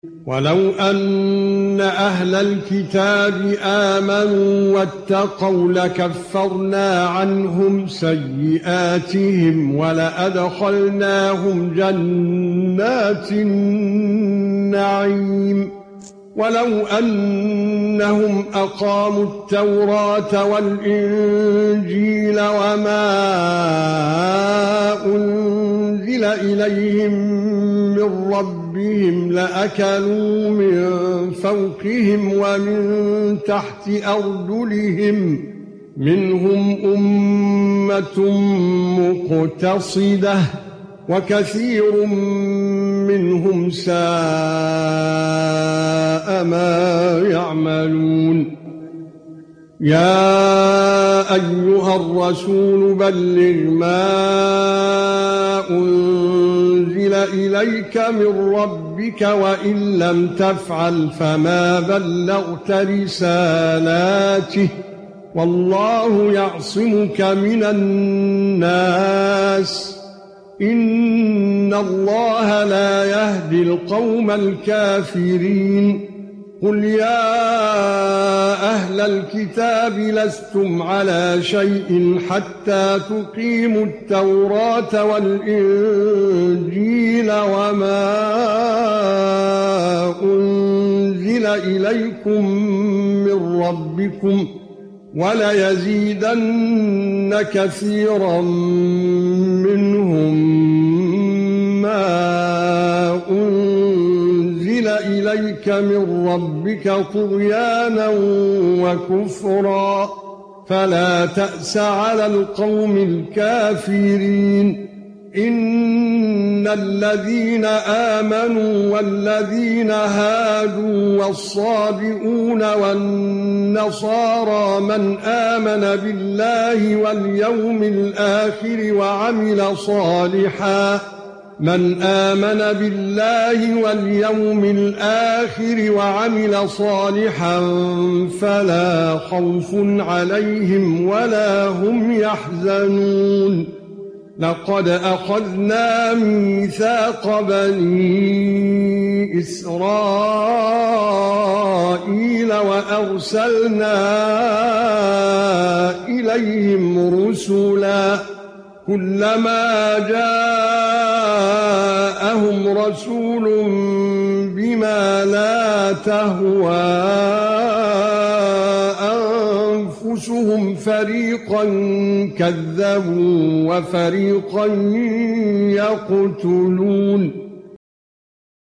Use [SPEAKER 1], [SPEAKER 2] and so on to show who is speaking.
[SPEAKER 1] ولو أن أهل الكتاب آمنوا واتقوا لكفرنا عنهم سيئاتهم ولأدخلناهم جنات النعيم ولو أنهم أقاموا التوراة والإنجيل وما أنزل إليهم من ربهم لأكلوا من فوقهم ومن تحت أرجلهم منهم أمة مقتصدة وكثير منهم ساء ما يعملون يا أيها الرسول بلغ ما أنزل إليك من ربك وإن لم تفعل فما بلغت رسالاته والله يعصمك من الناس إن الله لا يهدي القوم الكافرين قل يا أهل الكتاب لستم على شيء حتى تقيموا التوراة والإنجيل وما أنزل إليكم من ربكم وليزيدن كثيرا منهم ما أنزل إليك من ربك طغيانا وكفرا فلا تأس على القوم الكافرين إن الذين آمنوا والذين هادوا والصابئون والنصارى من آمن بالله واليوم الآخر وعمل صالحا فلا خوف عليهم ولا هم يحزنون لقد أخذنا ميثاق بني إسرائيل وأرسلنا إليهم رسلا كلما جاءهم رسول بما لا تهوى أنفسهم فريقا كذبوا وفريقا يقتلون